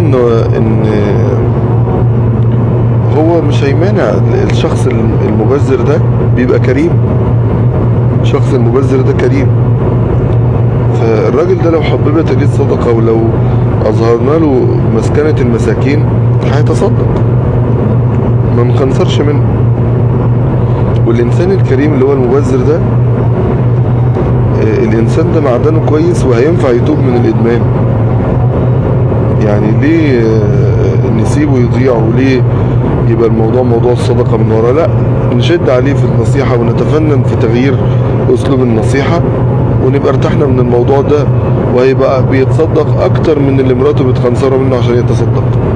ان هو مش هيمانع الشخص المبذر ده بيبقى كريم. الشخص المبذر ده كريم. فالراجل ده لو حببت اليه الصدقة ولو اظهرنا له مسكنة المساكين هيتصدق، ما نخنصرش منه. والإنسان الكريم اللي هو المبذر ده الإنسان ده معدنه كويس وهينفع يتوب من الإدمان. يعني ليه نسيبه يضيع؟ وليه يبقى الموضوع موضوع الصدقة من ورا؟ لا، نشد عليه في النصيحة ونتفنن في تغيير أسلوب النصيحة ونبقى ارتحنا من الموضوع ده، وهيبقى بيتصدق أكتر من اللي مراته بتخنصره منه عشان يتصدق.